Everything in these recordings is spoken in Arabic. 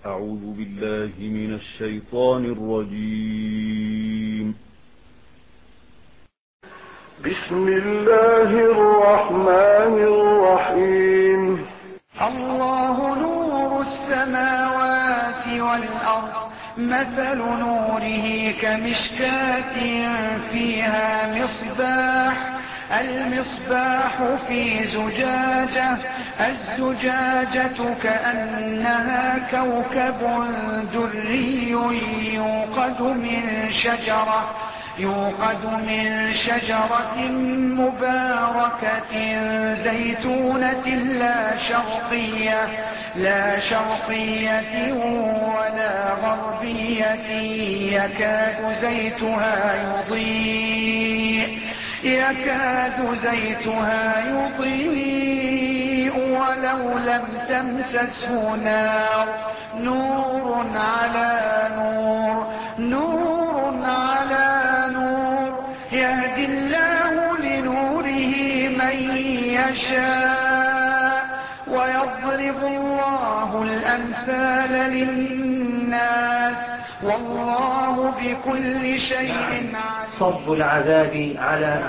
أعوذ بالله من الشيطان الرجيم. بسم الله الرحمن الرحيم. الله نور السماوات والأرض، مثل نوره كمشكاة فيها مصباح، المصباح في زجاجة، الزجاجة كأنها كوكب دري يوقد من شجرة مباركة زيتونة لا شرقية ولا غربية، يكاد زيتها يضيء ولو لم تمسسه نار، نور على نور، يهدي الله لنوره من يشاء، ويضرب الله الأمثال للناس، والله بكل شيء عليم. صب العذاب على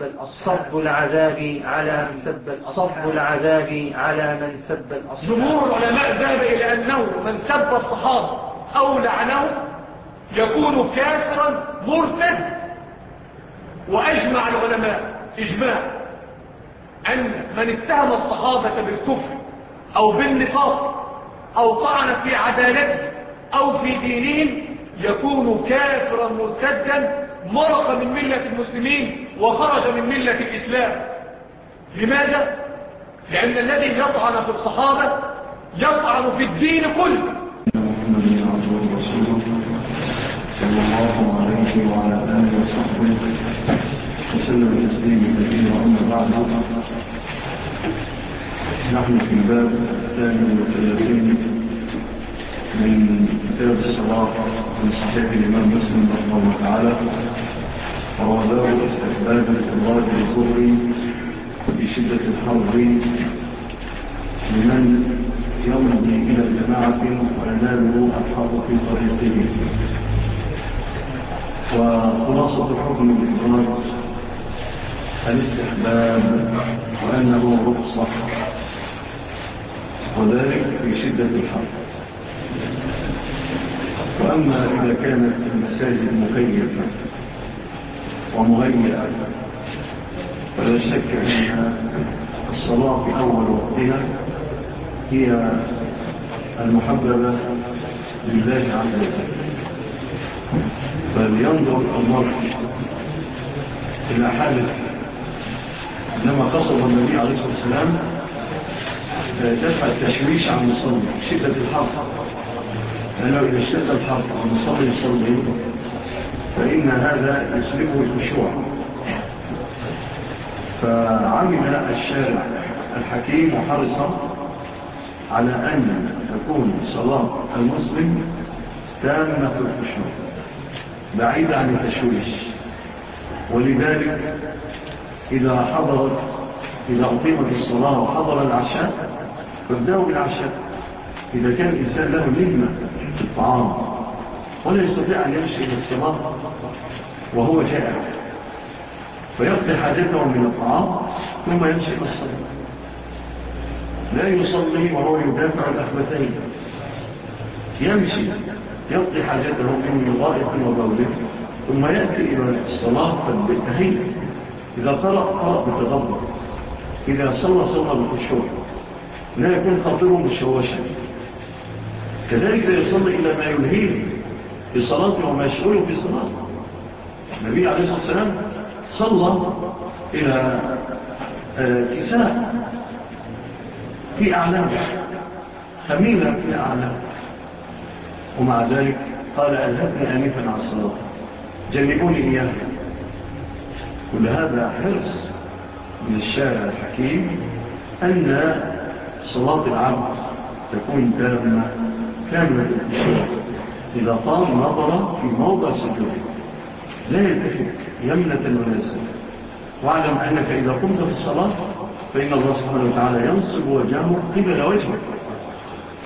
من سب الأصحاب. جمهور العلماء ذهب إلى أنه من سب الصحابة أو لعنه يكون كافرا مرتد، وأجمع العلماء إجماع أن من اتهم الصحابة بالكفر أو بالنفاق أو طعن في عدالته أو في دينهم يكون كافرا مرتدا، مرق من ملة المسلمين وخرج من ملة الإسلام. لماذا؟ لأن الذي يطعن في الصحابة يطعن في الدين كله. محمد عبده ورسوله صلى الله عليه وعلى آله وصحبه وسلم تسليما كثيرا. أما بعد، نحن في الباب 32 من كتاب الصلاة من صحيح الإمام مسلم رحمه الله تعالى، ورواه استحباب الإبراج الظهري في شدة الحر لمن يمضي إلى جماعة ويناله الحر في طريقه. وخلاصة حكم الإبراج الاستحباب، وأنه رخصة، وذلك في شدة الحر. وأما إذا كانت المساجد مكيفة ومهيئة فلا شك أن الصلاة في أول وقتها هي المحببة لله عز وجل. فلينظر المرء إلى حالة لما قصد النبي عليه الصلاة والسلام دفع التشويش عن المصلي شدة الحر، لأنه إذا اشتد الحر والمصلي يصلي فإن هذا يسلبه الخشوع. فعمل الشارع الحكيم وحرص على أن تكون صلاة المسلم تامة الخشوع بعيدة عن التشويش. ولذلك إذا أقيمت الصلاة وحضر العشاء فابدأوا بالعشاء. إذا كان الإنسان له نهمة في الطعام ولا يستطيع أن يمشي إلى الصلاة وهو جائع، فيقضي حاجته من الطعام ثم يمشي إلى الصلاة، لا يصلي وهو يدافع الأخبتين، يمشي يقضي حاجته من غائط وبوله ثم يأتي إلى الصلاة بالتهيئ. إذا قرأ بتدبر، إذا صلى بالخشوع، لا يكون خاطره مشوشا. كذلك لا يصلي إلى ما يلهيه في صلاته وما يشغله في صلاته. النبي عليه الصلاة والسلام صلى إلى كساء في أعلام، خميلة في أعلام، ومع ذلك قال ألهتني آنفا عن الصلاة، جنبوني إياها. كل هذا حرص من الشارع الحكيم أن صلاة العبد تكون كاملة الخشوع. إذا قام نظر في موضع سجوده لا يلتفت يمنة وناسا. واعلم أنك إذا قمت في الصلاة فإن الله سبحانه وتعالى ينصب وجهه قبل وجهك،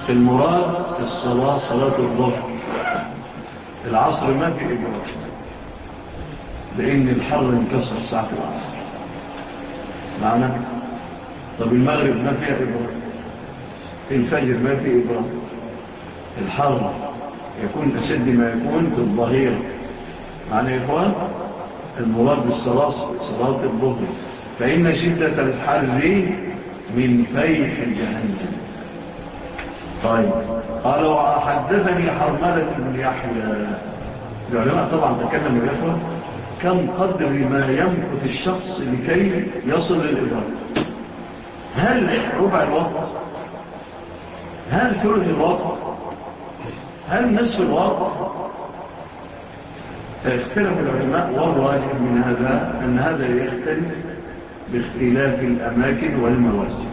المراد الصلاة صلاة الظهر. العصر ما في إبراد لأن الحر انكسر ساعة العصر معنا. طب المغرب ما فيها إبراد، الفجر ما في إبراد. الحر يكون أشد ما يكون في الظهيرة معنا يا إخوان. المراد بالصلاة صلاة الظهر، فإن شدة الحر من فيح جهنم. طيب قال وحدثني حرملة بن يحيى. العلماء طبعا تكلم يا إخوان كم قدر ما يمكث الشخص لكي يصل للإبراد. هل ربع الوقت؟ هل ثلث الوقت؟ هل نصف الوقت؟ اختلف العلماء، والراجح من هذا أن هذا يختلف باختلاف الأماكن والمواسم.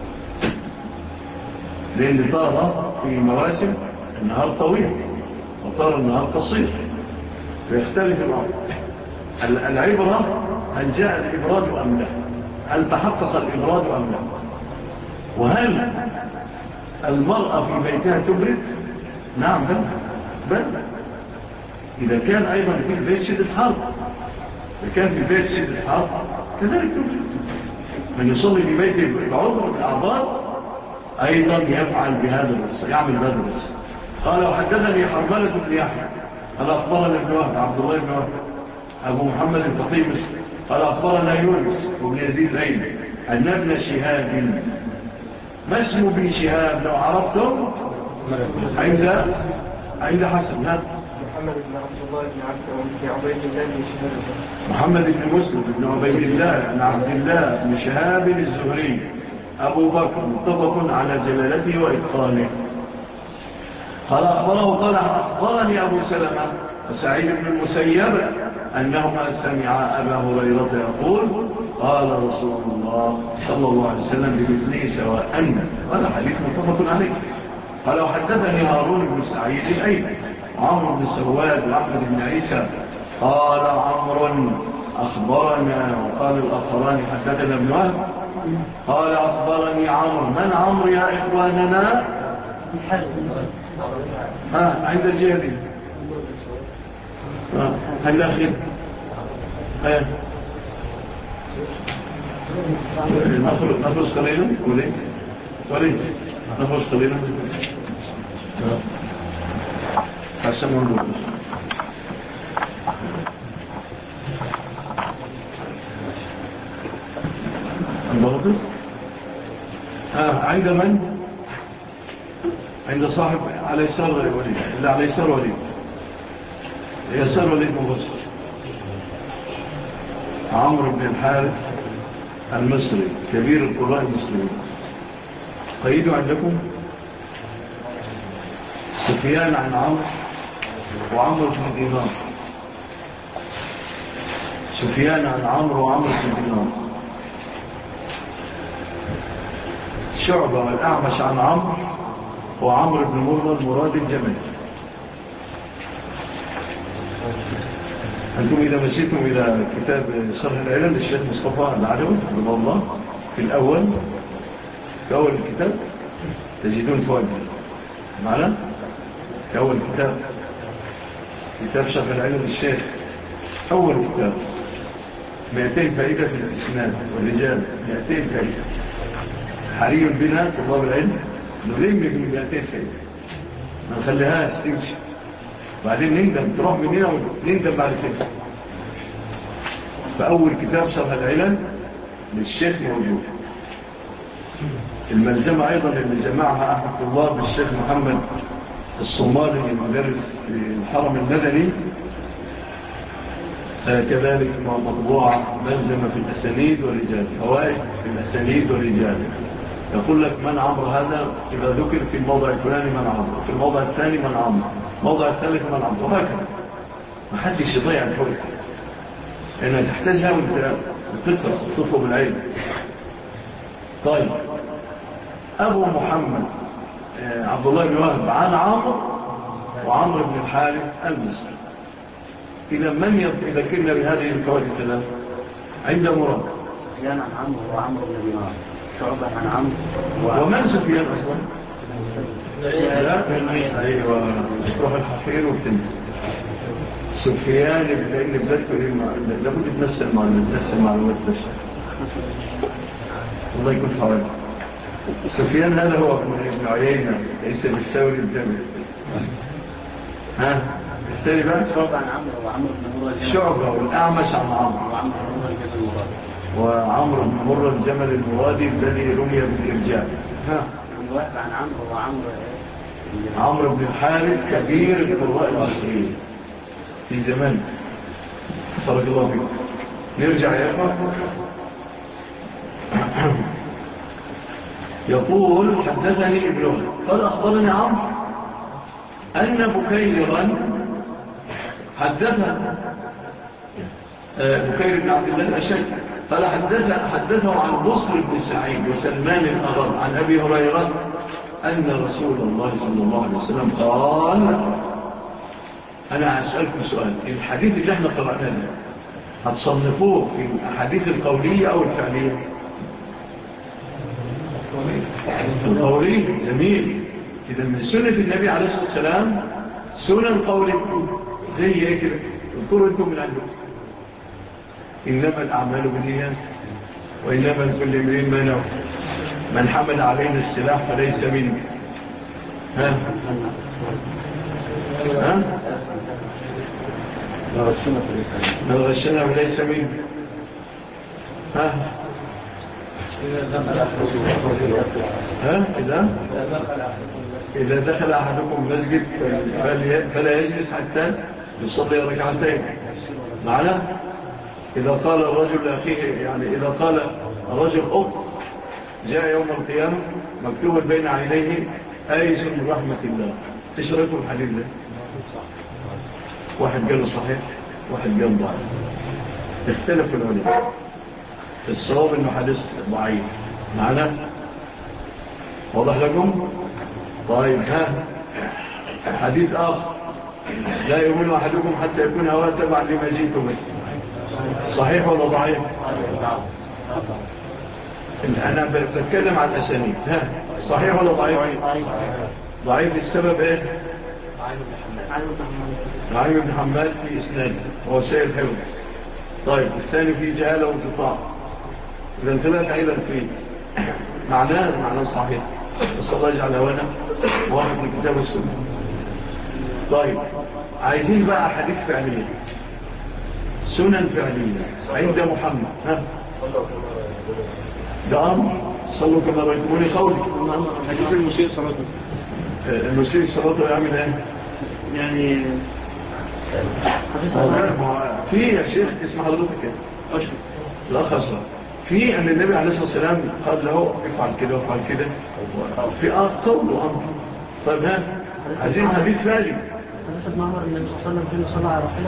لأن طار في مواسم النهار طويل وطار النهار قصير فيختلف الأمر. العبرة هل جاء الإبراد أم لا، هل تحقق الإبراد أم لا، وهل المرأة في بيتها تبرد. نعم بل إذا كان أيضا في البيت شدة حرب، إذا كان في البيت شدة حرب كذلك تبرد. من يصلي في بيته بعذر من الأعضاء أيضا يفعل بهذا الرسل، يعمل بهذا الرسل. قال وحدثني حرملة بن يحيى قال أخبرنا ابن وهب عبد الله بن وهب أبو محمد الفطيمس قال أخبرنا يونس وابن يزيد الأيلي أن ابن شهاب. ما اسمه ابن شهاب لو عرفتم؟ عند حسن. محمد بن عبد الله بن عبيد الله بن شهاب. محمد بن مسلم بن عبيد الله بن عبد الله بن شهاب الزهري أبو بكر متفق على جلالته وإتقانه. قال أخبرني أبو سلمة وسعيد بن المسيب أنهما سمع أبا هريرة يقول قال رسول الله صلى الله عليه وسلم بمثله سواء. هذا حديث متفق عليه. قال وحدثني هارون بن سعيد الأيضا عمرو بن سواد وأحمد بن عيسى قال عمرو أخبرنا وقال الآخران حدثنا ابن وهب قال أخبرني عمرو. من عمرو يا إخواننا؟ عند الجهدي الأخير نفرس قليلا وليه نفرس قليلا حسن ونبوه. الضغط عند من؟ عند صاحب على يسار وليد. لا على يسار وليد، يسار وليد مبصر عمرو بن الحارث المصري كبير القراء المسلمين. قيدوا عندكم سفيان عن عمرو وعمرو بن دينار. سفيان عن عمرو وعمرو بن دينار. شعبة والأعمش عن عمرو وعمرو بن مرة المراد الجمال. أنتم إذا مشيتم إلى كتاب شرح العلل للشيخ مصطفى العدوي رضي الله في الأول في أول الكتاب تجدون فوائد معنا في أول كتاب شرح العلل للشيخ أول كتاب 200 فائدة في الإسناد والرجال 200 فائدة. حري بنا طلاب العلم نلم من 200 فائدة ما نخليهاش تمشي بعدين نندم تروح من هنا ونندم بعد كده. فأول كتاب شرح العلل للشيخ موجود. الملزمة أيضا اللي جمعها أحد طلاب الشيخ محمد الصومالي المدرس في الحرم المدني كذلك مطبوعة ملزمة في الأسانيد والرجال. فوائد في الأسانيد والرجال يقول لك من عمرو هذا إذا ذكر في الموضع الفلاني من عمرو، في الموضع الثاني من عمرو، الموضع الثالث من عمرو، وهكذا ما حدش يضيع الفوائد لأنها تحتاجها وانت تقرأ تطلب العلم. طيب أبو محمد عبد الله بن وهب عن عمرو وعمرو بن الحارث المصري. إذا من يذكرنا بهذه الفوائد الثلاثة؟ عند مراد سفيان عن عمرو وعمرو بن دينار. شعبة عن عمرو ومن سفيان أصلا؟ لا أيوة تروح الحفير وتنزل سفيان لأن بلادكم لابد تنسى المعلومات بس الله يكون حوالي سفيان هذا هو ابن عيينة ليس بالثوري الجميل ها الثاني بقى شعبة عن عمرو وعمرو بن مرة شعبة والأعمش عن عمرو وعمرو بن مرة الجمل المرادي الذي رمي بالإرجاء ها واحد عن عمرو عمرو بن الحارث كبير القراء المصريين في زمان بارك الله فيكم نرجع يا اخوان يقول حدثني ابنه قال أخبرني عمرو أن بكيرا حدثه بكير بن عبد الله الأشد قال حدثه عن بصر بن سعيد وسلمان الأغر عن أبي هريرة أن رسول الله صلى الله عليه وسلم قال أنا أسألكم سؤال الحديث اللي احنا قرأناه هتصنفوه في الأحاديث القولية أو الفعلية؟ القولية جميل. إذا من سنة النبي عليه الصلاة والسلام سنن قولية زي ايه كده اذكروا انتم من عندكم إنما الأعمال بالنيات وإنما لكل امرئ ما نوى من حمل علينا السلاح فليس منه ها من غشنا فليس منه ها إذا دخل أحدكم مسجد فلا يجلس حتى يصلي ركعتين معنا. إذا قال الرجل لأخيه يعني إذا قال الرجل جاء يوم القيامة مكتوب بين عينيه آيس من رحمة الله. ايش رأيكم الحديث ده؟ واحد قال صحيح واحد قال ضعيف اختلف العلماء. الصواب انه حديث ضعيف معنا واضح لكم. طيب ها حديث آخر لا يؤمن أحدكم حتى يكون هواه تبعا لما جئت به صحيح ولا ضعيف؟ أنا بتكلم عن الأسانيد ها صحيح ولا ضعيف؟ ضعيف السبب ايه؟ عايم بن حماد في إسناد هو سيد حفظ. طيب الثاني في جهالة وانقطاع إذا انتبهت أيضا في معناه صحيح بس الله يجعل هوانا موافق لكتاب السنة. طيب عايزين بقى حديث فعلية سنن فعلية عند محمد ها ده أمر صلوا كما رأيتموني قولي حديث المسيء صلاته المسيء صلاته يعمل ايه يعني في يا شيخ اسم حضرتك كده لا خاصة في أن النبي عليه الصلاة والسلام قال له افعل كده وافعل كده في قول وأمر. طيب ها عايزين حديث فعلي. حديث ابن عمر النبي صلى الله عليه وسلم صلى على رحلة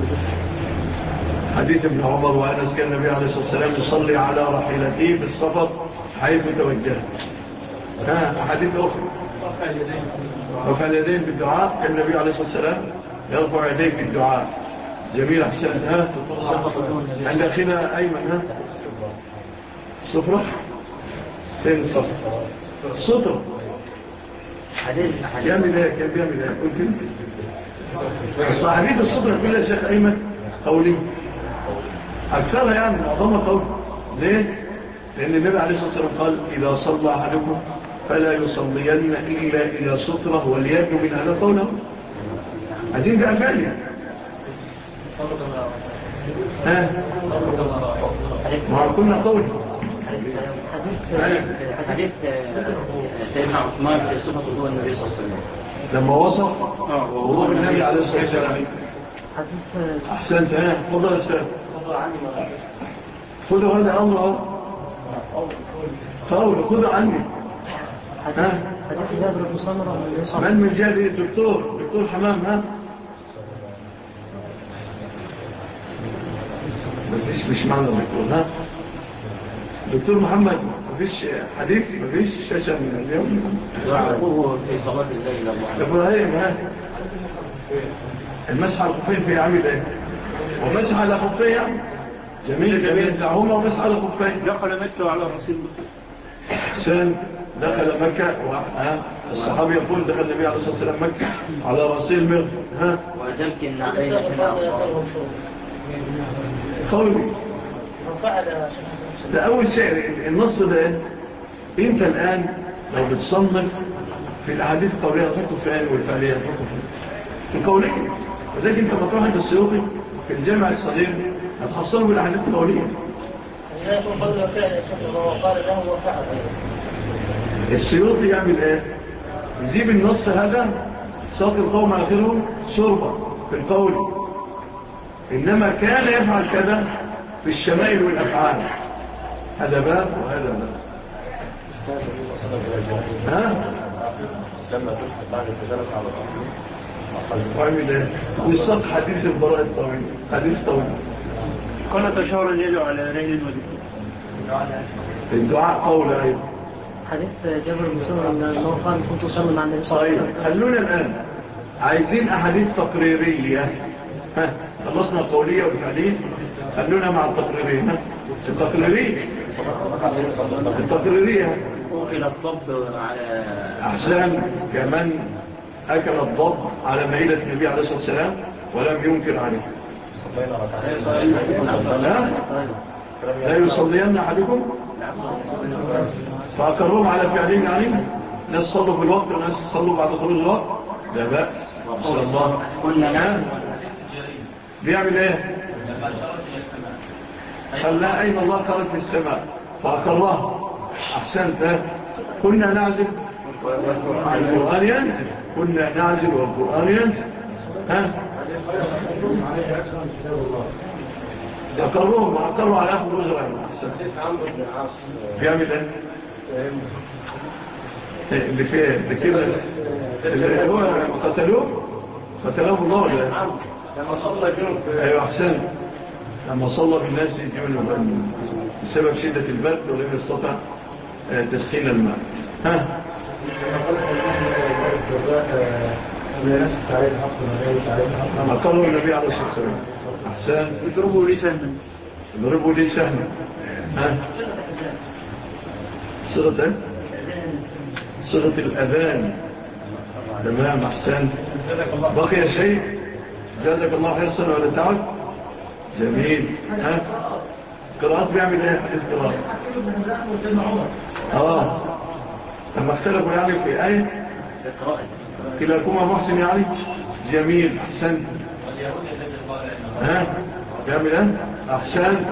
حديث ابن عمر وأنس كان النبي عليه الصلاة والسلام يصلي على رحلته في السفر حيث توجه. حديث أخرى رفع اليدين بالدعاء كان النبي عليه الصلاة والسلام يرفع يديه بالدعاء. جميل أحسن عند أخينا أيمن الصفرة فين الصفرة الصفرة يعمل ايه كان بيعمل ايه قلت انت اصلا حديث الصفرة كلها شيخ أيمن قولي أكثرها يعني معظمها قول ليه؟ لأن النبي عليه الصلاة والسلام قال إذا صلى أحدكم فلا يصلين إلا إلى سطرة واليد من هذا قوله. عايزين بقى فعلي ما كنا قول حديث سيدنا عثمان في صفة وضوء النبي صلى الله عليه وسلم لما وصف وضوء النبي عليه الصلاة والسلام أحسنت فضل السلام خذوا هذا أمر قول خذوا عني من جابي دكتور حمام مش معنى دكتور دكتور محمد مفيش حديث مفيش شاشة من اليوم يعرفوه في صلاة الليل إبراهيم المسح على الخفين في عامل ايه ومسح على خفين جميل ينزعهما ومسح على خفين دخل متوا على الرسول حسين دخل مكة الصحابي يقول دخل النبي عليه الصلاة والسلام مكة على رأسه المغ وتمكن علينا قولي ده أول شيء. النص ده أنت الآن لو بتصنف في الأحاديث القولية تحطه في الآن والفعلية تحطه في القولية، وذلك أنت مطرح عند السيوطي في الجامع الصغير هتحصله بالأحاديث القولية. السيوطي يعمل ايه؟ يجيب النص هذا ساق القوم آخره شربة في القول، إنما كان يفعل كذا في الشمائل والأفعال. هذا باب وهذا باب. لما تلحق بعد التجارة على الأرض وعمل ايه؟ والساق حديث البراء الطويل، حديث طويل. كنا تشاور يدعو على رجل وذكر الدعاء قول أيضا. حديث جابر بن سمرة أنه قال كنت أصلي مع النبي صلى الله عليه وسلم. خلونا الآن عايزين أحاديث تقريرية. خلصنا القولية والفعلية، خلونا مع التقريرية. التقريرية أكل الضب على أحسن كمان أكل الضب على مائدة النبي عليه الصلاة والسلام ولم ينكر عليه. لا يصلين أحدكم فأقرهم على فعلين عليهم. ناس صلوا في الوقت وناس صلوا بعد خروج الوقت، لا بأس إن شاء الله. بيعمل ايه؟ خلاه أين الله قالت في السماء فأقرها. أحسنت. كنا نعزل والقرآن ينزل، كنا نعزل والقرآن ينزل. أقروا على أخذ الأجرة. بيعمل ايه؟ اللي فيه كده اللي هو قتلوه الله ولا لما صلى جنوب. ايوه احسن. لما صلى بالناس جنوبا بسبب شدة البرد ولم يستطع تسخين الماء. لما قالوا النبي عليه الصلاة والسلام احسن اضربوا لي سهما. صيغة الأذان. تمام أحسن. بقي شيء زادك الله حرصا ولا تعد. جميل. قراءات بيعمل ايه حديث قراءة؟ لما اختلفوا يعني في آية كلاكما محسن يعني. جميل أحسن. بيعمل ايه؟ أحسن.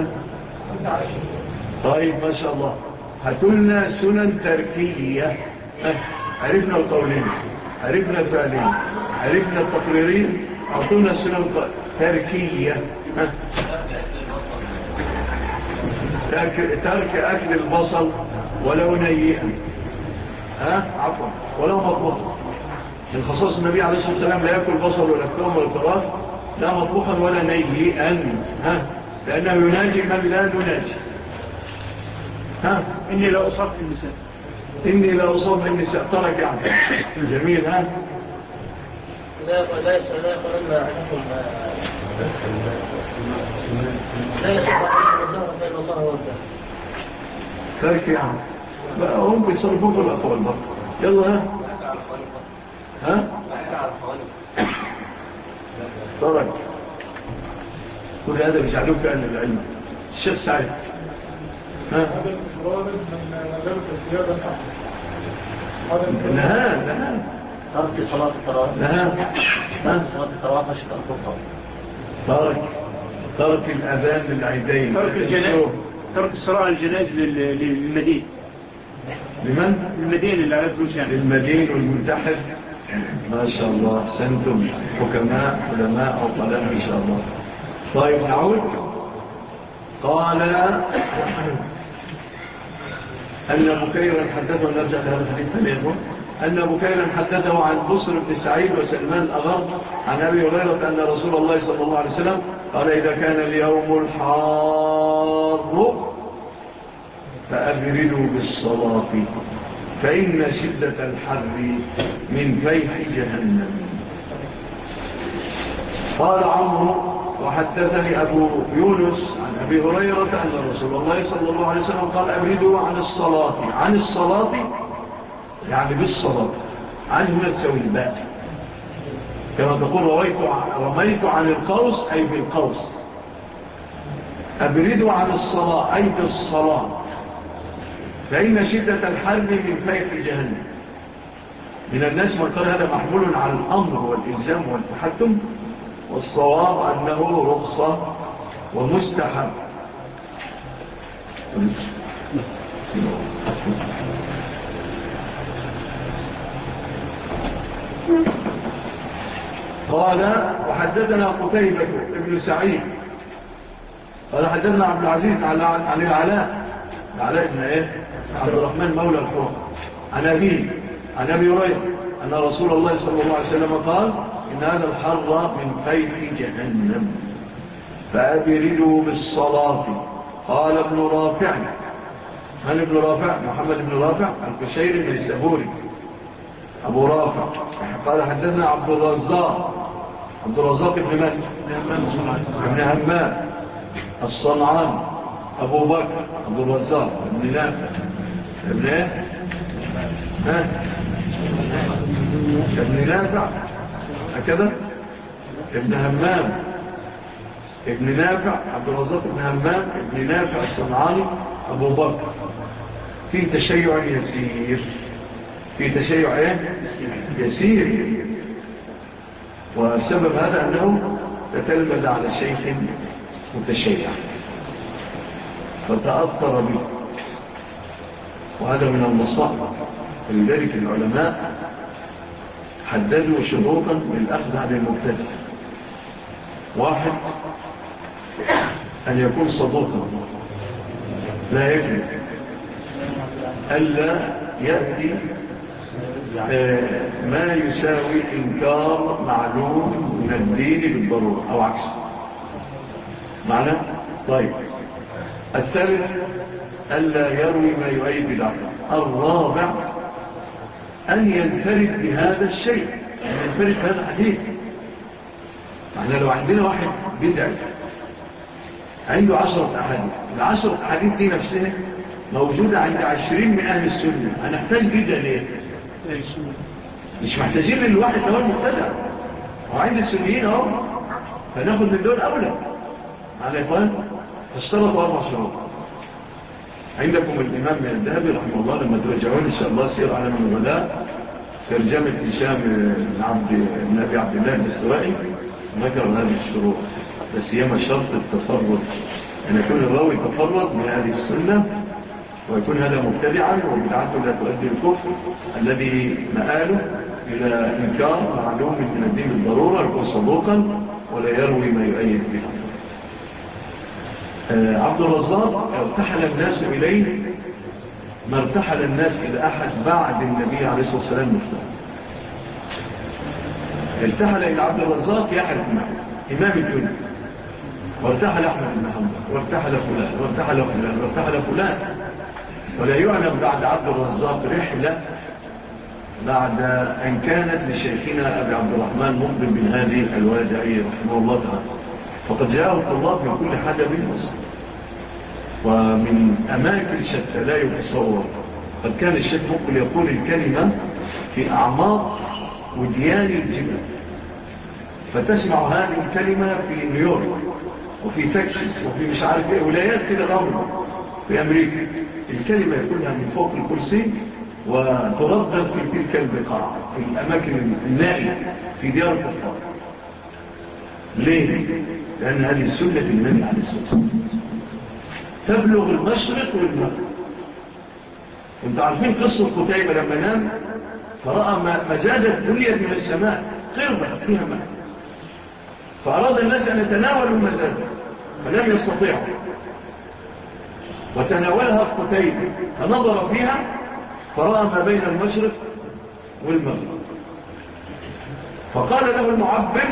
طيب ما شاء الله. هتلنا سنن تركية. عرفنا القولين، عرفنا الفعلين، عرفنا التقريرين. أعطونا سنن تركية. ترك أكل البصل ولو نيئا. عفوا ولو مطبوخا. من خصائص النبي عليه الصلاة والسلام لا يأكل بصل ولا الثوم ولا الفراخ لا مطبوخا ولا نيئا. لأنه يناجي من لا نناجي. إني لا أصاب النساء ترك يعني. جميل. لا يقولن أحدكم لا يستطيع الظهر بين الله والدهر. ترك يعني بقى هم بيصرفوا في الأقوال بقى. يلا ترك. كل هذا بيجعلوك أهل العلم. الشيخ سعيد نهى ترك صلاة التراويح. ترك صلاة التراويح مش ترك ترك الأذان للعيدين. ترك الصلاة الجنائز للمدين. لمن؟ المدين اللي على فلوس يعني. للمدين والمنتحر. ما شاء الله سنتم حكماء علماء أو قلم إن شاء الله. طيب نعود. قال أن بكيرا حدثه نرجع لهذا الحديث اليوم. أن بكيرا حدثه عن بصر بن سعيد وسلمان الأغر عن أبي هريرة أن رسول الله صلى الله عليه وسلم قال إذا كان اليوم الحار فأبردوا بالصلاة فإن شدة الحر من فيح جهنم. قال عمرو وحدثني أبو يونس عن أبي هريرة أن رسول الله صلى الله عليه وسلم قال أبردوا عن الصلاة يعني بالصلاة. عن هنا تساوي الباء، كما تقول رميت عن القوس أي بالقوس. أبردوا عن الصلاة أي بالصلاة، فإن شدة الحرب من فيح جهنم. من الناس من قال هذا محمول على الأمر والإلزام والتحكم، والصواب أنه رخصة ومستحب. قال وحدثنا قتيبة ابن سعيد قال حدثنا عبد العزيز عن العلاء بن عبد الرحمن مولى الحرم عن أبي هريرة أن رسول الله صلى الله عليه وسلم قال إن هذا الحر من فيح جهنم فأبردوا بالصلاة. قال ابن رافع، من ابن رافع؟ محمد بن رافع القشيري بن السبوري أبو رافع. قال حدثنا عبد الرزاق بن من؟ ابن همام الصنعان أبو بكر أبو الرزاق ابن نافع ابن ايه؟ ابن نافع هكذا، ابن همام ابن نافع عبد الرزاق بن همام ابن نافع الصنعاني أبو بكر. في تشيع يسير، وسبب هذا أنه تتلمذ على شيخ متشيع فتأثر به، وهذا من المصائب. لذلك العلماء حددوا شروطا للأخذ عن المبتدع. واحد، أن يكون صدوقا لا يجب ألا يأتي ما يساوي إنكار معلوم من الدين بالضرورة أو عكسه. معنى؟ طيب. الثالث، ألا يروي ما يؤيد بالعقل. الرابع، أن ينفرد بهذا الشيء، أن ينفرد بهذا الحديث. معنى لو عندنا واحد بدعي عنده 10 أحاديث، ال10 أحاديث دي نفسها موجودة عند 20 من أهل السنة، هنحتاج جدا ليه؟ مش محتاجين للواحد ده المبتدع، وعند السنيين اهو، فناخد من دول أولى. معنى يا إخوان اشترطوا 4 شروط. عندكم الإمام الذهبي رحمه الله لما ترجعون إن شاء الله سير على من الغداء ترجمة هشام بن أبي عبد الله الدستوائي ذكر هذه الشروط، بس هي شرط التفرد، أن يكون الراوي تفرد من هذه السنة، ويكون هذا مبتدعا وبدعته لا تؤدي الكفر الذي مآله إلى إنكار معلوم من الدين بالضرورة، يكون صدوقا ولا يروي ما يؤيد به. عبد الرزاق ارتحل الناس إليه ما ارتحل الناس إلى أحد بعد النبي عليه الصلاة والسلام مفتوح. ارتحل إلى عبد الرزاق يحيى بن معين إمام الدنيا، وارتحل أحمد بن حنبل، وارتحل فلان وارتحل فلان وارتحل فلان، ولا يعلم بعد عبد الرزاق رحلة بعد أن كانت لشيخنا أبي عبد الرحمن مقبل بن هادي الوادعي رحمه الله تعالى. فقد جاءه الطلاب من كل حدب مصر ومن أماكن شتى لا يتصور. قد كان الشيخ مقبل يقول الكلمة في أعماق وديان الجبل، فتسمع هذه الكلمة في نيويورك وفي تكساس وفي مش عارف ايه ولايات كده غرب في أمريكا. الكلمة يقولها من فوق الكرسي وتردد في تلك البقاع في الأماكن النائية في ديار الكفار. ليه؟ لأن هذه السنة النبي عليه الصلاة والسلام تبلغ المشرق والمغرب. وانتم عارفين قصة قتيبة لما نام فرأى مزادة بلية من السماء قربة فيها ماء، فأراد الناس أن يتناولوا المزادة فلم يستطيعوا، وتناولها قتيبة فنظر فيها فرأى ما بين المشرق والمغرب، فقال له المعبر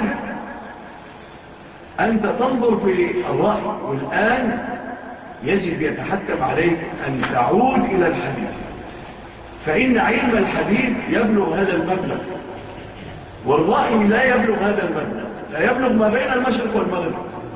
أنت تنظر في الرأي، والآن يجب يتحتم عليك أن تعود إلى الحديث، فإن علم الحديث يبلغ هذا المبلغ، والرأي لا يبلغ هذا المبلغ، لا يبلغ ما بين المشرق والمغرب.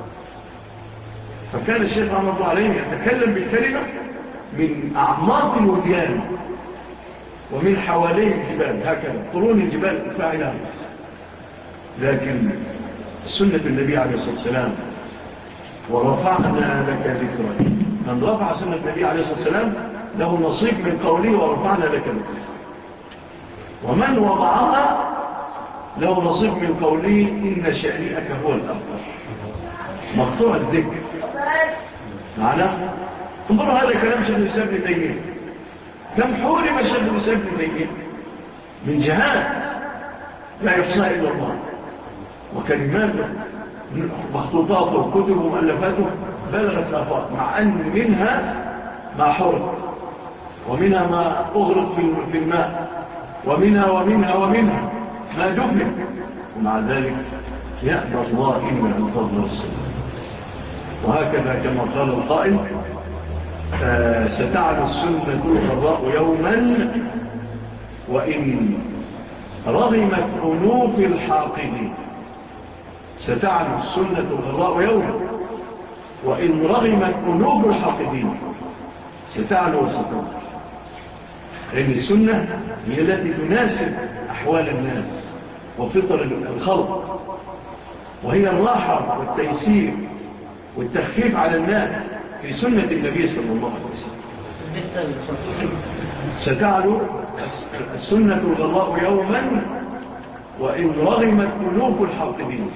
فكان الشيخ رحمه الله عليه يتكلم بالكلمة من أعماق الوديان، ومن حواليه الجبال هكذا قرون الجبال فاعلها. لكن سنة النبي عليه الصلاة والسلام ورفعنا لك ذكرك، من رفع سنة النبي عليه الصلاة والسلام له نصيب من قوله ورفعنا لك ذكرك، ومن وضعها له نصيب من قوله إن شأنئك هو الأفضل، مقطوع الذكر. معنى انظروا هذا كلام شيخ الإسلام ابن تيمية، كم حورم شيخ الإسلام ابن تيمية من جهات لا يحصى إلا الله، وكلماته مخطوطاته وكتب ومؤلفاته بلغت الآفاق، مع أن منها ما حرم ومنها ما أغرق في الماء ومنها ما دفن، ومع ذلك يأبى الله إلا أن تظهر السنة. وهكذا كما قال القائل ستعلو السنة الغراء يوما وإن رغمت أنوف الحاقدين. ستعلو السنة الغراء يوما وإن رغمت أنوف الحاقدين، ستعلو وستظهر، لأن السنة هي التي تناسب أحوال الناس وفطر الخلق، وهي الراحة والتيسير والتخفيف على الناس في سنة النبي صلى الله عليه وسلم. ستعلو السنة الغراء يوما وإن رغمت أنوف الحاقدين.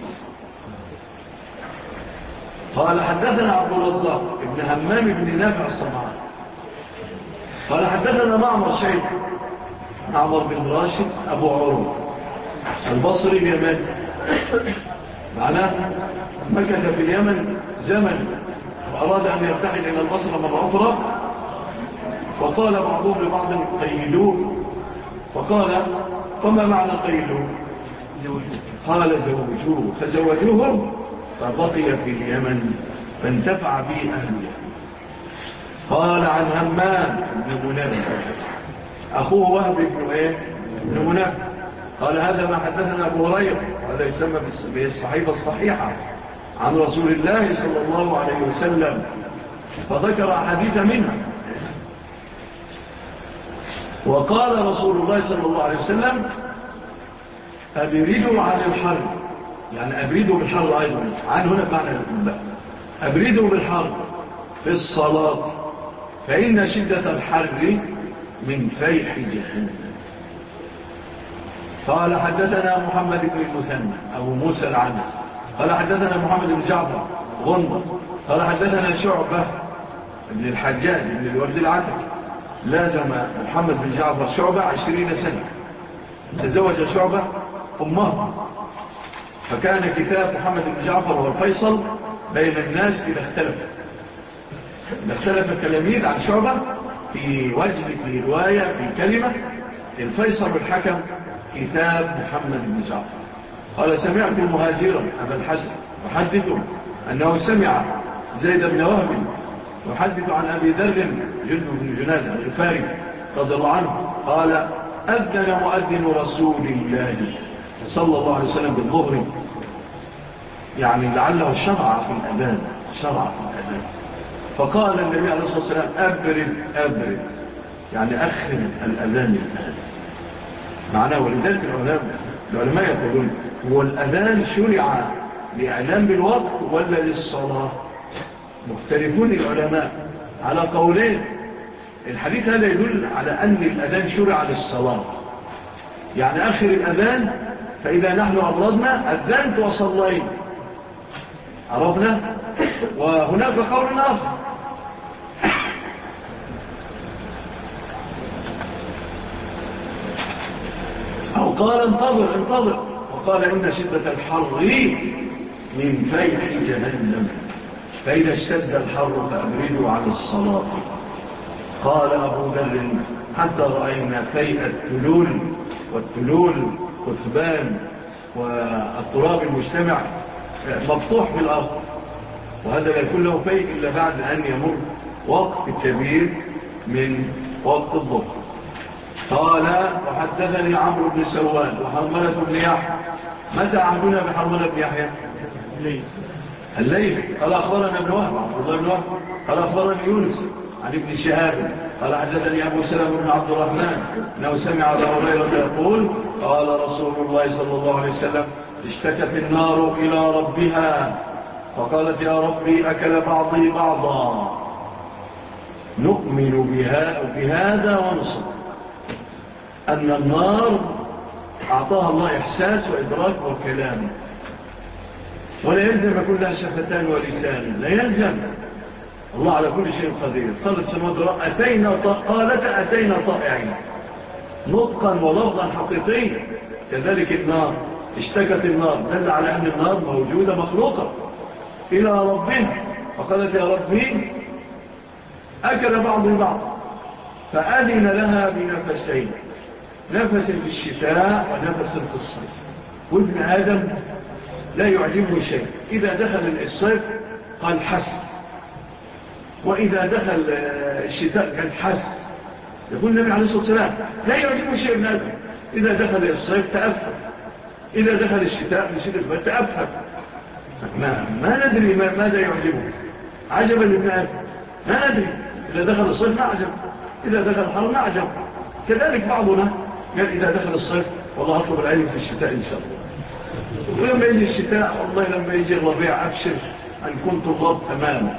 قال حدثنا عبد الرزاق ابن همام بن نافع الصنعاني قال حدثنا معمر شيخ معمر بن راشد أبو عروة البصري اليماني، معناه مكث في اليمن زمن وأراد أن يرتحل إلى البصرة مرة أخرى، وقال بعضهم لبعض قيلوه، فقال وما معنى قيلوه؟ قال زوجوه، فزوجوهم فبقي في اليمن فانتفع به أهله. قال عن همام بن منبه أخوه وهب بن منبه قال هذا ما حدثنا أبو هريرة، وهذا يسمى بالصحيفة الصحيحة عن رسول الله صلى الله عليه وسلم، فذكر حديث منها. وقال رسول الله صلى الله عليه وسلم أبردوا عن الحر، يعني أبردوا بالحر أيضا، عن هنا معنى أبردوا بالحر في الصلاة فإن شدة الحر من فيح جهنم. قال حدثنا محمد بن المثنى أبو موسى العنز قال حدثنا محمد بن جعفر غنضة قال حدثنا شعبة بن الحجاج بن الورد العتك. لازم محمد بن جعفر شعبة 20 سنة، تزوج شعبة أمه، فكان كتاب محمد بن جعفر والفيصل بين الناس إذا اختلف التلاميذ عن شعبة في وجه، في رواية، في كلمة. الفيصل والحكم كتاب محمد بن جعفر. قال سمعت المهاجرا أبا الحسن يحدث أنه سمع زيد بن وهب يحدث عن أبي ذر جند بن جنادة الغفاري رضي الله عنه قال أذن مؤذن رسول الله صلى الله عليه وسلم بالظهر، يعني لعله شرع في الأذان، فقال النبي عليه الصلاة والسلام أبرد، يعني أخر الأذان الآن معناه. ولذلك العلماء يقولون هو الأذان شرع لإعلام بالوقت ولا للصلاة؟ مختلفون العلماء على قولين. الحديث هذا يدل على أن الأذان شرع للصلاة، يعني آخر الأذان، فإذا نحن أبردنا أذنت وصليت، عرفنا. وهناك قول آخر أو قال انتظر وقال إن شدة الحر من فيح جهنم فإذا اشتد الحر فأبردوا عن الصلاة. قال أبو ذر حتى رأينا فيء التلول، والتلول كثبان والتراب المجتمع مفتوح في الأرض، وهذا لا يكون له فيء إلا بعد أن يمر وقت كبير من وقت الظهر. قال وحدثني عمرو بن سوان وحرملة بن يحيى. متى عهدنا بحرملة بن يحيى؟ الليل. قال أخبرنا ابن وهب عبد الله بن وهب قال أخبرني يونس عن ابن شهاب قال حدثني أبو سلمة بن عبد الرحمن أنه سمع أبا هريرة يقول قال رسول الله صلى الله عليه وسلم اشتكت النار إلى ربها فقالت يا ربي أكل بعضي بعضا نؤمن بهذا ونصر أن النار أعطاها الله إحساس وإدراك وكلام ولا يلزم يكون لها شفتان ولسان لا يلزم الله على كل شيء قدير قالت سمدرا قالت أتينا طائعين نطقا ولفظا حقيقيا كذلك النار اشتكت النار دل على أن النار موجودة مخلوقة إلى ربها فقالت يا ربي أكل بعض بعض فأذن لها بنفسين نفس في الشتاء ونفس في الصيف وابن آدم لا يعجبه شيء إذا دخل الصيف قال حس وإذا دخل الشتاء قال حس يقول النبي عليه الصلاة والسلام لا يعجبه شيء ابن آدم إذا دخل الصيف تأفر إذا دخل الشتاء تأفر ما ندري ماذا يعجبه عجبا لابن آدم ما ندري إذا دخل الصيف نعجب إذا دخل الحر نعجب كذلك بعضنا قال إذا دخل الصيف والله أطلب العلم في الشتاء إن شاء الله ولما يجي الشتاء والله لما يجي الربيع أبشر أن كنت الله تماما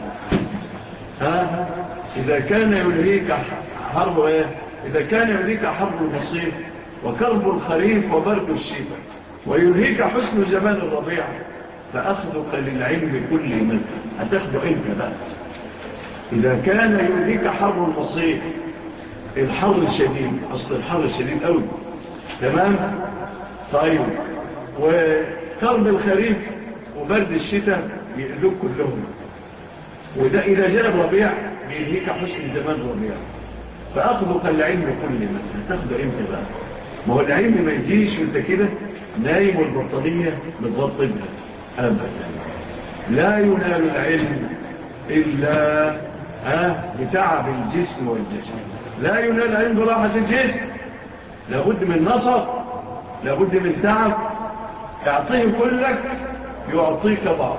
إذا كان يلهيك حرب إذا كان يلهيك حرب المصيف وكرب الخريف وبرد الشتاء ويلهيك حسن زمان الربيع فأخذك للعلم كل من هتاخده أنت بقى إذا كان يلهيك حرب المصيف الحر الشديد أصل الحر الشديد أوي تمام طيب وكرب الخريف وبرد الشتاء يأذوك كلهم وده إذا جاء الربيع يلهيك حسن زمان الربيع فأخذك العلم كل من هتاخده أنت بقى ما هو العلم ما يجيش وانت كده نايم والبطانية متغطبها أبدا لا ينال العلم إلا بتعب الجسم والجسم لا ينال العلم براحة الجسم لابد من نصر لابد من تعب يعطيه كلك يعطيك بعض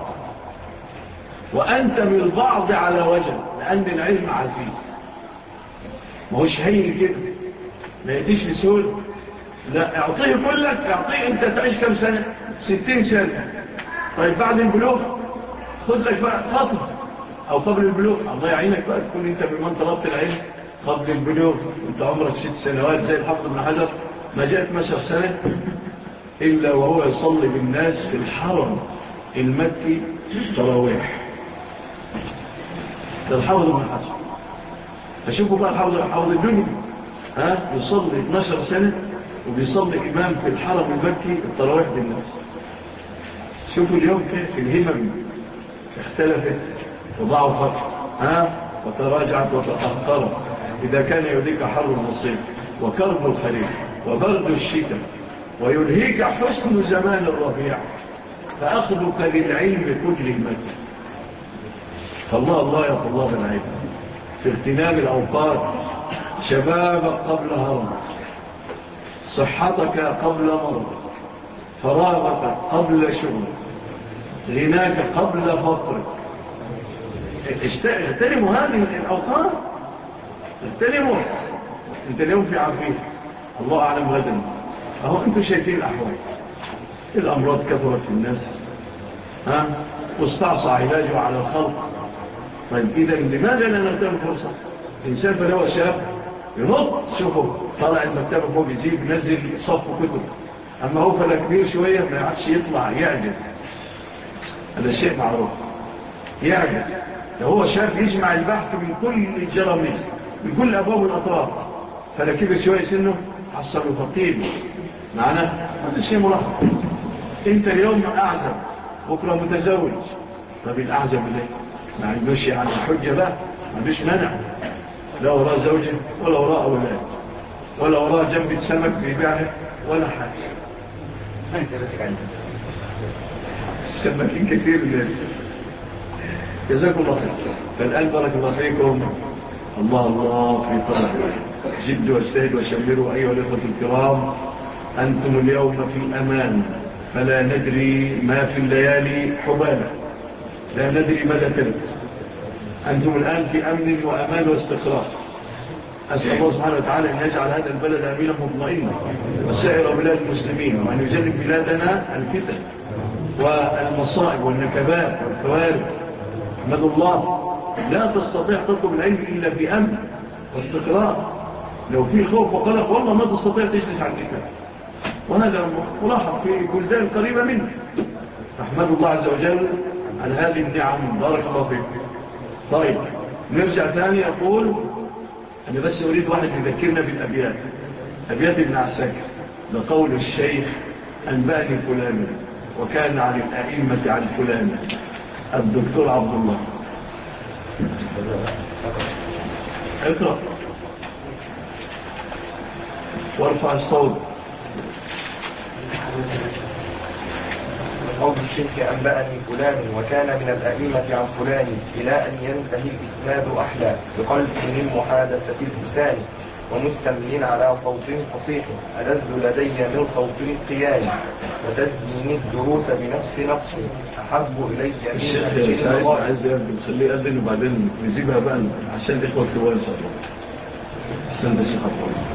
وأنت من البعض على وجه لأن العلم عزيز ما هوش هين كده ما يديش بسهول لا اعطيه كلك اعطيه انت تعيش كم سنة 60 سنة طيب بعد البلوغ خذ لك بقى خطر او قبل البلوغ الله يعينك بقى تكون انت بمن طلبت العلم قبل البلوغ انت عمرك 6 سنوات زي الحافظ بن حجر ما جاءت 12 سنة الا وهو يصلي بالناس في الحرم المكي تراويح ده الحافظ بن حجر فشوفوا بقى الحافظ الدنيا يصلي 12 سنة وبيصلي إمام في الحرم المكي التراويح بالناس شوفوا اليوم كيف الهمم اختلفت وضعفت وتراجعت وتأخرت إذا كان يلهيك حر المصيف وكرب الخريف وبرد الشتاء ويلهيك حسن زمان الربيع فأخذك للعلم كل المكي فالله يا طلاب العلم في اغتنام الأوقات شبابك قبل هرم صحتك قبل مرض فراغك قبل شغل غناك قبل فقرك اغتنموا هذه الأوقات اغتنموا انت اليوم في عافية الله أعلم غدا اهو انتوا شايفين الأحوال الأمراض كثرت في الناس واستعصى علاجه على الخلق طيب إذا لماذا لا نغتنم فرصة الإنسان فلو شاب ينط شوفوا طالع المكتبة فوق يجيب نزل صف كتب أما هو فلا كبير شوية ما يعدش يطلع يعجز هذا شيء معروف يعجز لو هو شاب يجمع البحث من كل الجراميز من كل أبواب الأطراف فلا كبير شوية سنه حصلوا فقيد معنا هذا شيء مرافق انت اليوم أعزب بكرة متزوج طب الأعزب ليه ما عندوش يعني حجة بقى ما عندوش منع لا وراء زوجه ولا وراء أولاد ولا وراء جنب سمك بيبيعه ولا حاجة السمكين كثير من جزاكم الله خير فالآن بارك الله فيكم الله في طرح جد واجتهد وشمروا أيها الأخوة الكرام أنتم اليوم في أمان فلا ندري ما في الليالي حبالا لا ندري ماذا تلت أنتم الآن في أمن وأمان واستقرار أسأل الله سبحانه وتعالى أن يجعل هذا البلد أمينا مطمئنا وسائر بلاد المسلمين، وأن يجنب بلادنا الفتن والمصائب والنكبات والكوارث. أحمد الله، لا تستطيع تطلب العلم إلا بأمن واستقرار. لو في خوف وقلق والله ما تستطيع تجلس على الكتاب، وهذا ملاحظ في بلدان قريبة منه. أحمد الله عز وجل على هذه النعم، بارك الله فيك. طيب نرجع ثاني. أقول أنا بس أريد واحد يذكرنا بالأبيات، أبيات ابن عساكر. لقول الشيخ أنبأني فلان وكان عن الأئمة عن فلان الدكتور عبد الله. اقرأ وارفع الصوت. قول الشيخ أنبأني فلان وكان من الأئمة عن فلان إلى أن ينتهي الإسناد أحلى بقلب من محادثة اللسان ومستملين على صوت فصيح ألذ لدي من صوت القيان وتزيين الدروس بنفس نفسي أحب إلي من الشيخ سعيد عايز نخليه أذن وبعدين نجيبها بقى عشان الإخوة الكبار إن شاء الله. أحسن ده الشيخ عبد الله.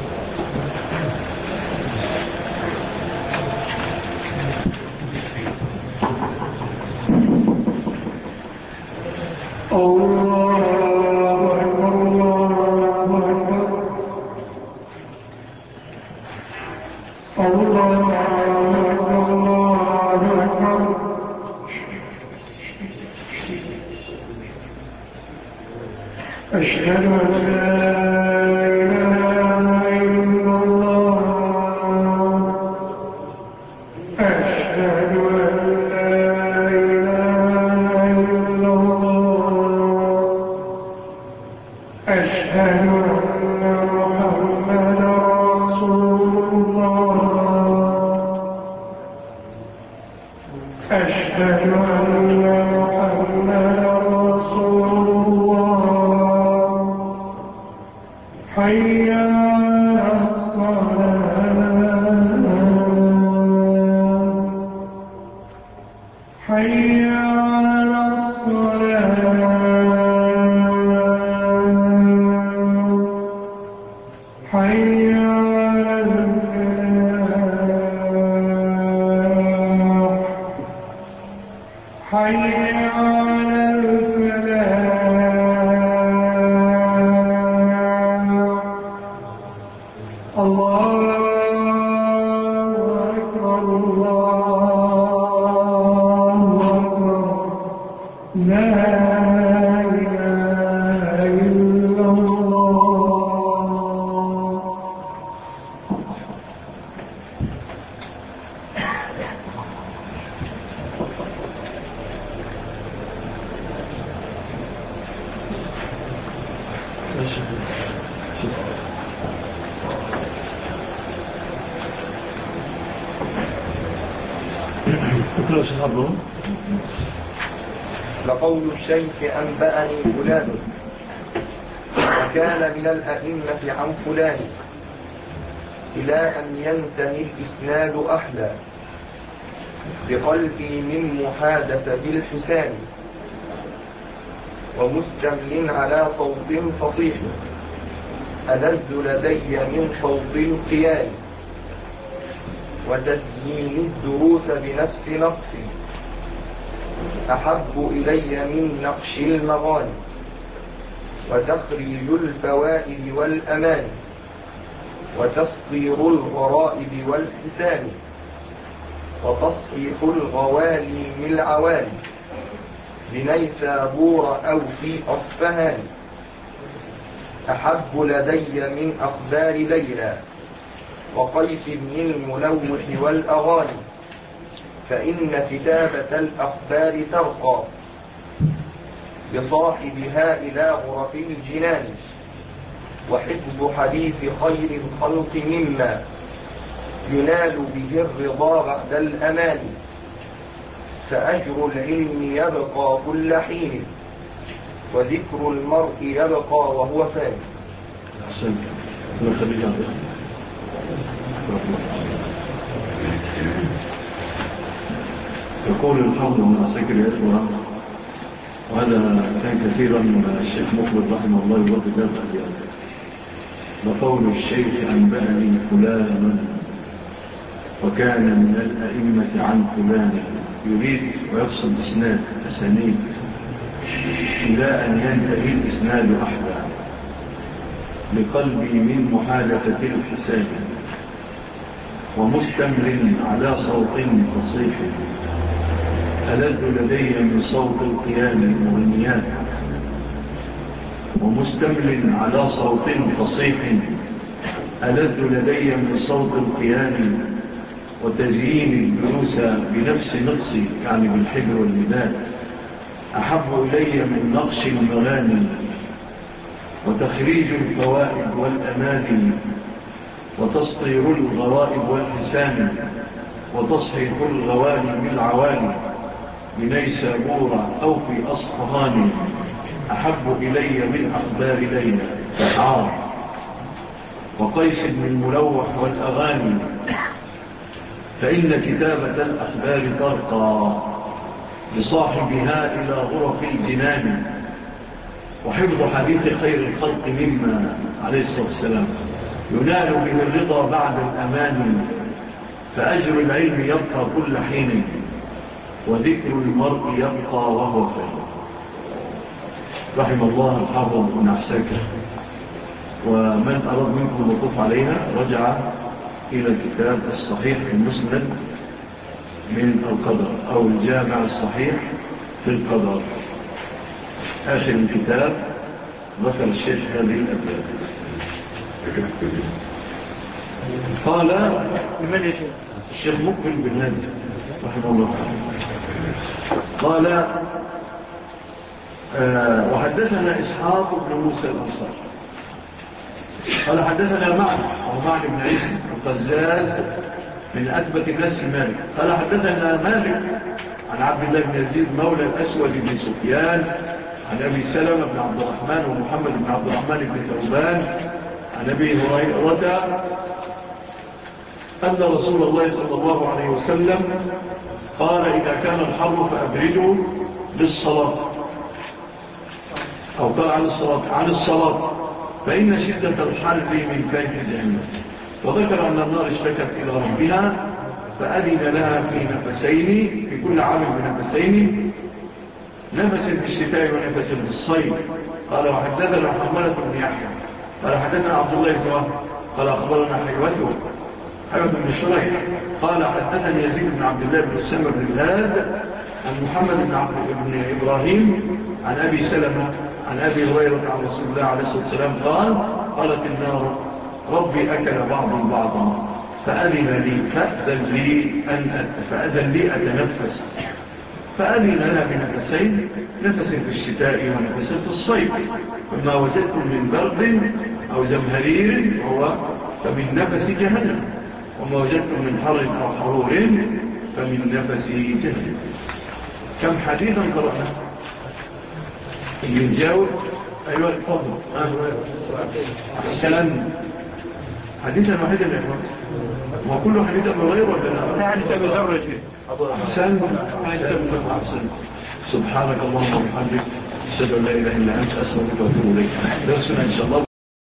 أشهد أن لا إله إلا الله أشهد أن لا إله إلا الله أشهد أن محمدا رسول الله أشهد أن محمدا رسول الله حي على الصلاة حي على الصلاة حي على الفلاح حي على الفلاح. الله أكبر الله أكبر لا إله إلا الله. لقول الشيخ أنبأني فلان وكان من الأئمة عن فلان إلى أن ينتهي الإسناد أحلى بقلبي من محادثة الحسان ومستمل على صوت فصيح ألذ لدي من صوت القيان وتزيين الدروس بنفس نقصي أحب إلي من نقش المغاني وتخريج الفوائد والأمان وتسطير الغرائب والحسان وتصحيح الغوالي من العوالي بنيسابور أو في أصفهان أحب لدي من أخبار ليلى وقيس بن الملوح والأغاني فإن كتابة الأخبار ترقى بصاحبها إلى غرف الجنان وحفظ حديث خير الخلق مما ينال به الرضا بعد الأمان فأجر العلم يبقى كل حين وذكر المرء يبقى وهو فاني. أحسنت. خلينا يقول الحافظ من عساكر يأتوا، وهذا كان كثيرا الشيخ مقبل رحمه الله يرد ذات أبيات. وقول الشيخ أنبأني فلان وكان من الأئمة عن فلان، يريد ويقصد إسناد أسانيد إلى أن ينتهي الإسناد أحلى لقلبي من محادثة الحساب ومستمر على صوت فصيح ألذ لدي من صوت القيام المغنيات ومستمر على صوت فصيح ألذ لدي من صوت القيام وتزيين الجلوس بنفس نقصي يعني بالحبر والمداد أحب إلي من نقش المغاني وتخريج الفوائد والأماني وتسطير الغرائب والحسان وتصحيح الغواني بالعوالي بنيسابورة أو في أصفهان أحب إلي من أخبار ليلى عار وقيس بن الملوح والأغاني فإن كتابة الأخبار ترقى بصاحبها إلى غرف الجنان وحفظ حديث خير الخلق مما عليه الصلاة والسلام ينال به الرضا بعد الأمان فأجر العلم يبقى كل حين وذكر المرء يبقى وهو خير. رحم الله الحافظ بن عساكر. ومن أراد منكم الوقوف عليها رجع إلى الكتاب الصحيح في المسند من القدر أو الجامع الصحيح في القدر آخر الكتاب ذكر الشيخ هذه الأبيات. قال الشيخ مقبل بن هادي رحمه الله قال وحدثنا إسحاق بن موسى الأنصاري قال حدثنا معن بن عيسى القزاز من أثبت الناس مالك قال حدثنا مالك عن عبد الله بن يزيد مولى الأسود بن سفيان عن أبي سلمة بن عبد الرحمن ومحمد بن عبد الرحمن بن ثوبان عن أبي هريرة أن رسول الله صلى الله عليه وسلم قال إذا كان الحر فأبردوا للصلاة أو قال عن الصلاة فإن شدة الحر من فيح جهنم وذكر أن النار اشتكت إلى ربها فأذن لها في نفسين في كل عام بنفسين نفس بالشتاء ونفس بالصيف قال وحدثنا حمالة بن يحيى قال حدثنا عبد الله بن وهب قال أخبرنا حيوته بن شريح قال حدثني يزيد بن عبد الله بن أسامة بن الهاد عن محمد بن إبراهيم عن أبي سلمة عن أبي هريرة عن رسول الله عليه الصلاة والسلام قالت النار ربي أكل بعض بعضا فأذن لي أتنفس فأذن لها بنفسين نفس في الشتاء ونفس في الصيف فما وجدتم من برد أو زمهرير هو فمن نفس جهنم وما وجدتم من حر أو حرور فمن نفس جهنم. كم حديثا قرأنا اللي يجاوب أيها الفضل السلام حديثا واحدا يا إخوان وكل حديث أبو غير ولا حديث أبو ذر أحسن سبحانك اللهم وبحمدك أشهد أن لا إله إلا أنت أستغفرك وأتوب إليك درسنا إن شاء الله